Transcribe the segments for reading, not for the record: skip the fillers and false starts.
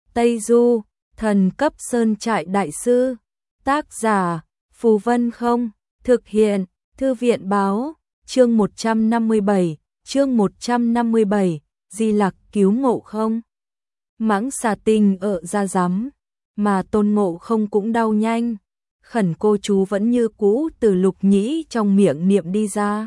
Tây Du, thần cấp sơn trại đại sư. Tác giả, Phù Vân Không. Thực hiện, Thư viện báo. Chương 157, Di Lặc cứu Ngộ Không. Mãng xà tinh ở ra rắm, mà Tôn Ngộ Không cũng đau nhanh. Khẩn cô chú vẫn như cũ từ Lục Nhĩ trong miệng niệm đi ra.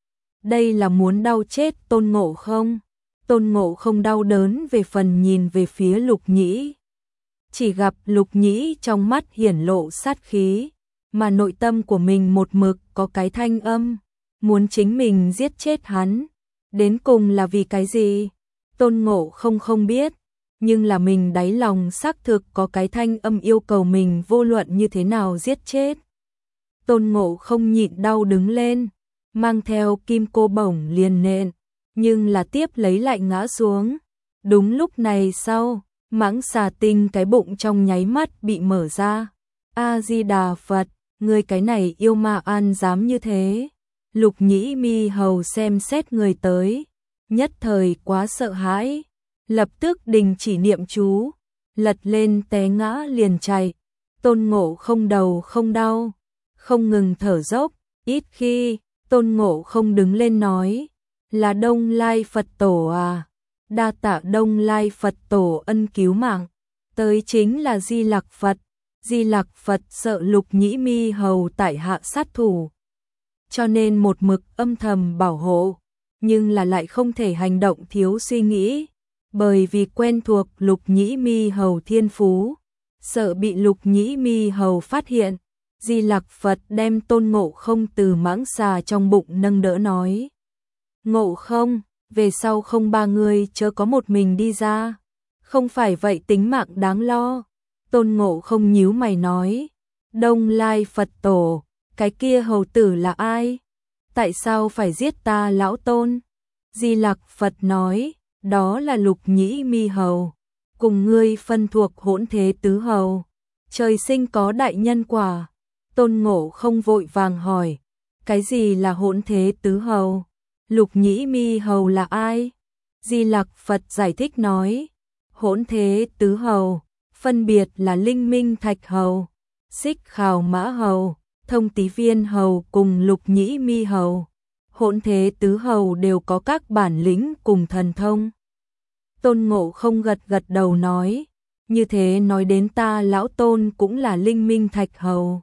Đây là muốn đau chết Tôn Ngộ Không. Tôn Ngộ Không đau đớn về phần nhìn về phía Lục Nhĩ. Chỉ gặp Lục Nhĩ trong mắt hiển lộ sát khí, mà nội tâm của mình một mực có cái thanh âm, muốn chính mình giết chết hắn. Đến cùng là vì cái gì? Tôn Ngộ Không không biết, nhưng là mình đáy lòng xác thực có cái thanh âm yêu cầu mình vô luận như thế nào giết chết. Tôn Ngộ Không nhịn đau đứng lên, mang theo kim cô bổng liền nện, nhưng là tiếp lấy lại ngã xuống. Đúng lúc này sau, mãng xà tinh cái bụng trong nháy mắt bị mở ra. A-di-đà Phật, người cái này yêu ma an dám như thế. Lục Nhĩ Mi Hầu xem xét người tới, nhất thời quá sợ hãi, lập tức đình chỉ niệm chú, lật lên té ngã liền chạy. Tôn Ngộ Không đầu không đau, không ngừng thở dốc, ít khi Tôn Ngộ Không đứng lên nói, là Đông Lai Phật Tổ à, đa tạ Đông Lai Phật Tổ ân cứu mạng. Tới chính là Di Lặc Phật. Di Lặc Phật sợ Lục Nhĩ Mi Hầu tại hạ sát thủ, cho nên một mực âm thầm bảo hộ, nhưng là lại không thể hành động thiếu suy nghĩ, bởi vì quen thuộc Lục Nhĩ Mi Hầu thiên phú, sợ bị Lục Nhĩ Mi Hầu phát hiện. Di Lặc Phật đem Tôn Ngộ Không từ mãng xà trong bụng nâng đỡ nói, Ngộ Không, về sau không ba người chớ có một mình đi ra, không phải vậy tính mạng đáng lo. Tôn Ngộ Không nhíu mày nói, Đông Lai Phật Tổ, cái kia hầu tử là ai? Tại sao phải giết ta lão Tôn? Di Lặc Phật nói, đó là Lục Nhĩ Mi Hầu, cùng ngươi phân thuộc Hỗn Thế Tứ Hầu, trời sinh có đại nhân quả. Tôn Ngộ Không vội vàng hỏi, cái gì là Hỗn Thế Tứ Hầu? Lục Nhĩ Mi Hầu là ai? Di Lặc Phật giải thích nói, Hỗn Thế Tứ Hầu phân biệt là Linh Minh Thạch Hầu, Xích Khảo Mã Hầu, Thông Tí Viên Hầu cùng Lục Nhĩ Mi Hầu. Hỗn Thế Tứ Hầu đều có các bản lĩnh cùng thần thông. Tôn Ngộ Không gật gật đầu nói, như thế nói đến ta lão Tôn cũng là Linh Minh Thạch Hầu.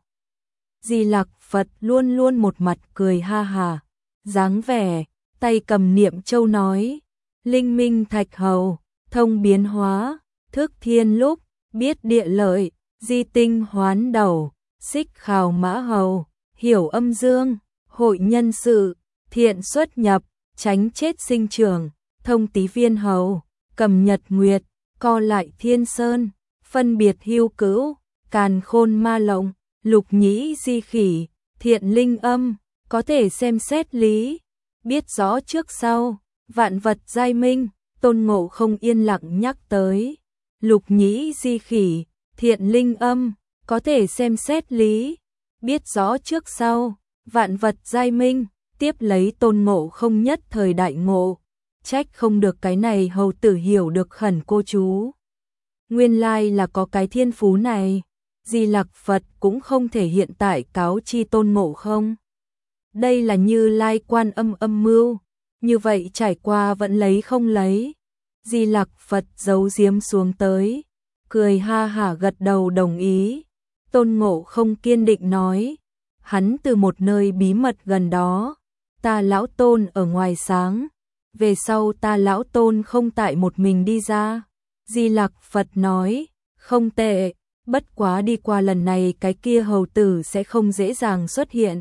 Di Lặc Phật luôn luôn một mặt cười ha hà, dáng vẻ, tay cầm niệm châu nói, Linh Minh Thạch Hầu, thông biến hóa, thức thiên lúc, biết địa lợi, di tinh hoán đầu, Xích Khảo Mã Hầu, hiểu âm dương, hội nhân sự, thiện xuất nhập, tránh chết sinh trưởng, Thông Tí Viên Hầu, cầm nhật nguyệt, co lại thiên sơn, phân biệt hưu cữu, càn khôn ma lộng, Lục Nhĩ Di Khỉ, thiện linh âm, có thể xem xét lý, biết rõ trước sau, vạn vật giai minh. Tôn Ngộ Không yên lặng nhắc tới, Lục Nhĩ Di Khỉ, thiện linh âm, có thể xem xét lý, biết rõ trước sau, vạn vật giai minh. Tiếp lấy Tôn Ngộ Không nhất thời đại ngộ, trách không được cái này hầu tử hiểu được khẩn cô chú. Nguyên lai là có cái thiên phú này. Di Lặc Phật cũng không thể hiện tại cáo chi Tôn Ngộ Không. Đây là Như Lai Quan Âm âm mưu, như vậy trải qua vẫn lấy không lấy. Di Lặc Phật giấu giếm xuống tới, cười ha hả gật đầu đồng ý. Tôn Ngộ Không kiên định nói, hắn từ một nơi bí mật gần đó, ta lão Tôn ở ngoài sáng, về sau ta lão Tôn không tại một mình đi ra. Di Lặc Phật nói, không tệ, bất quá đi qua lần này cái kia hầu tử sẽ không dễ dàng xuất hiện.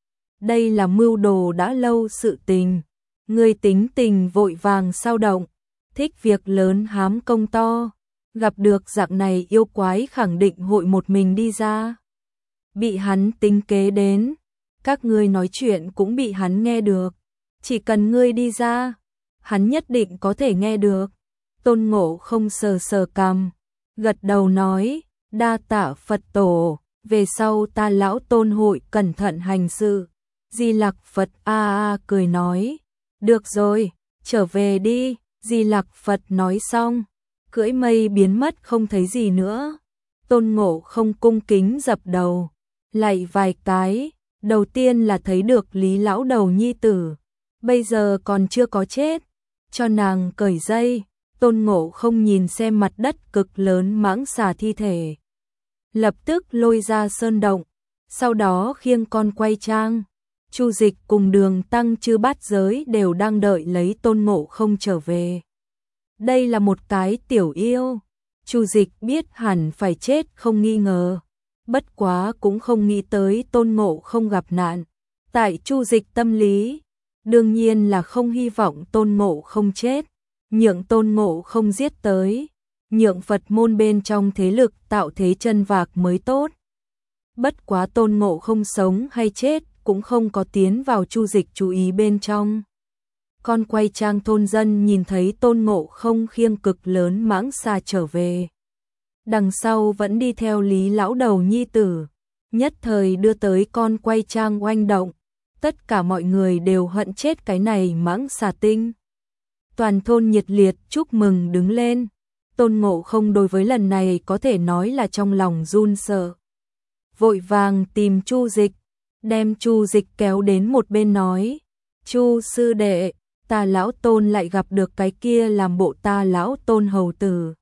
Đây là mưu đồ đã lâu sự tình, người tính tình vội vàng sao động, thích việc lớn hám công to, gặp được dạng này yêu quái khẳng định hội một mình đi ra. Bị hắn tính kế đến, các ngươi nói chuyện cũng bị hắn nghe được, chỉ cần ngươi đi ra, hắn nhất định có thể nghe được. Tôn Ngộ Không sờ sờ cằm, gật đầu nói, đa tạ Phật Tổ, về sau ta lão Tôn hội cẩn thận hành sự. Di Lặc Phật cười nói, được rồi, trở về đi. Di Lặc Phật nói xong, cưỡi mây biến mất không thấy gì nữa. Tôn Ngộ Không cung kính dập đầu, lạy vài cái, đầu tiên là thấy được Lý lão đầu nhi tử, bây giờ còn chưa có chết, cho nàng cởi dây. Tôn Ngộ Không nhìn xem mặt đất cực lớn mãng xà thi thể, lập tức lôi ra sơn động, sau đó khiêng con quay trang. Chu Dịch cùng Đường Tăng Chư Bát Giới đều đang đợi lấy Tôn Ngộ Không trở về. Đây là một cái tiểu yêu, Chu Dịch biết hẳn phải chết không nghi ngờ, bất quá cũng không nghĩ tới Tôn Ngộ Không gặp nạn. Tại Chu Dịch tâm lý, đương nhiên là không hy vọng Tôn Ngộ Không chết, nhượng Tôn Ngộ Không giết tới, nhượng Phật môn bên trong thế lực tạo thế chân vạc mới tốt. Bất quá Tôn Ngộ Không sống hay chết cũng không có tiến vào Chu Dịch chú ý bên trong. Con quay trang thôn dân nhìn thấy Tôn Ngộ Không khiêng cực lớn mãng xà trở về, đằng sau vẫn đi theo Lý lão đầu nhi tử, nhất thời đưa tới con quay trang oanh động, tất cả mọi người đều hận chết cái này mãng xà tinh. Toàn thôn nhiệt liệt chúc mừng đứng lên. Tôn Ngộ Không đối với lần này có thể nói là trong lòng run sợ, vội vàng tìm Chu Dịch, đem Chu Dịch kéo đến một bên nói: Chu sư đệ, ta lão Tôn lại gặp được cái kia làm bộ ta lão Tôn hầu tử.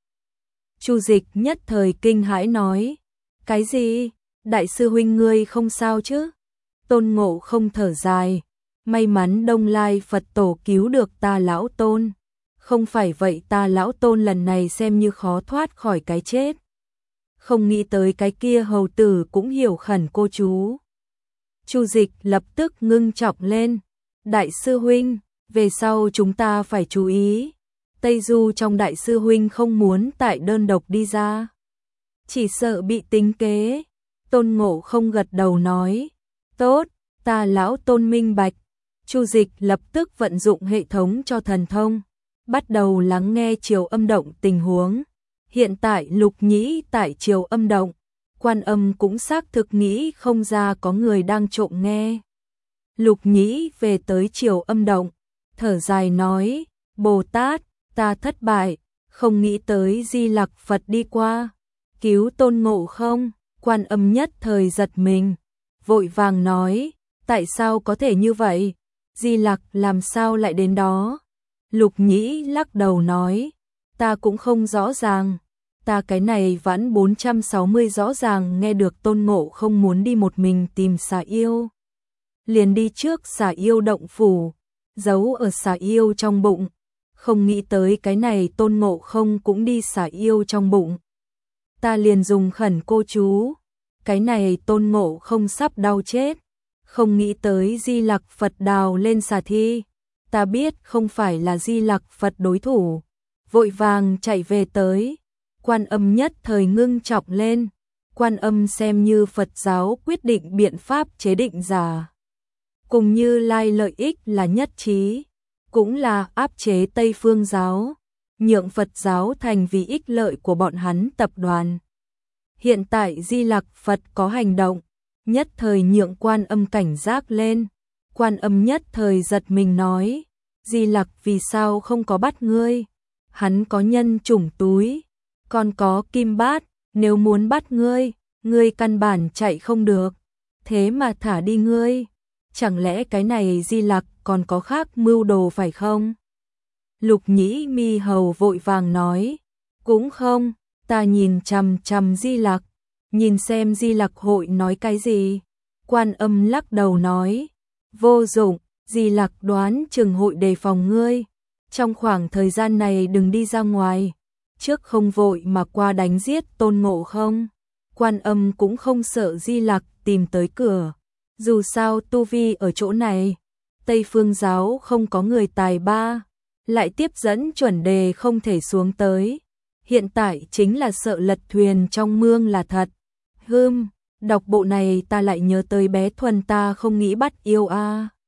Chu Dịch nhất thời kinh hãi nói: cái gì? Đại sư huynh ngươi không sao chứ? Tôn Ngộ Không thở dài: may mắn Đông Lai Phật tổ cứu được ta lão Tôn, không phải vậy ta lão Tôn lần này xem như khó thoát khỏi cái chết. Không nghĩ tới cái kia hầu tử cũng hiểu khẩn cô chú. Chu Dịch lập tức ngưng trọng lên: đại sư huynh, về sau chúng ta phải chú ý. Tây Du trong đại sư huynh không muốn tại đơn độc đi ra, chỉ sợ bị tính kế. Tôn Ngộ Không gật đầu nói: tốt, ta lão Tôn minh bạch. Chu Dịch lập tức vận dụng hệ thống cho thần thông, bắt đầu lắng nghe Triều Âm động tình huống. Hiện tại Lục Nhĩ tại Triều Âm động, Quan Âm cũng xác thực nghĩ không ra có người đang trộm nghe. Lục Nhĩ về tới Triều Âm động, thở dài nói: Bồ Tát, ta thất bại, không nghĩ tới Di Lặc Phật đi qua, cứu Tôn Ngộ Không. Quan Âm nhất thời giật mình, vội vàng nói: tại sao có thể như vậy? Di Lặc làm sao lại đến đó? Lục Nhĩ lắc đầu nói: ta cũng không rõ ràng, ta cái này vãn 460 rõ ràng nghe được Tôn Ngộ Không muốn đi một mình tìm xà yêu, liền đi trước xà yêu động phủ, giấu ở xà yêu trong bụng, không nghĩ tới cái này Tôn Ngộ Không cũng đi xà yêu trong bụng. Ta liền dùng khẩn cô chú, cái này Tôn Ngộ Không sắp đau chết, không nghĩ tới Di Lặc Phật đào lên xà thi, ta biết không phải là Di Lặc Phật đối thủ, vội vàng chạy về tới. Quan Âm nhất thời ngưng trọng lên, Quan Âm xem như Phật giáo quyết định biện pháp chế định giả, cùng Như Lai lợi ích là nhất trí, cũng là áp chế Tây Phương giáo, nhượng Phật giáo thành vì ích lợi của bọn hắn tập đoàn. Hiện tại Di Lặc Phật có hành động, nhất thời nhượng Quan Âm cảnh giác lên. Quan Âm nhất thời giật mình nói: Di Lặc vì sao không có bắt ngươi? Hắn có nhân chủng túi, còn có kim bát, nếu muốn bắt ngươi, ngươi căn bản chạy không được, thế mà thả đi ngươi. Chẳng lẽ cái này Di Lặc còn có khác mưu đồ phải không? Lục Nhĩ mi hầu vội vàng nói: cũng không, ta nhìn chằm chằm Di Lặc, nhìn xem Di Lặc hội nói cái gì. Quan Âm lắc đầu nói: vô dụng, Di Lặc đoán chừng hội đề phòng ngươi, trong khoảng thời gian này đừng đi ra ngoài, trước không vội mà qua đánh giết Tôn Ngộ Không. Quan Âm cũng không sợ Di Lặc tìm tới cửa, dù sao tu vi ở chỗ này, Tây Phương giáo không có người tài ba, lại tiếp dẫn chuẩn đề không thể xuống tới, hiện tại chính là sợ lật thuyền trong mương là thật. Đọc bộ này ta lại nhớ tới bé Thuần ta không nghĩ bắt yêu a.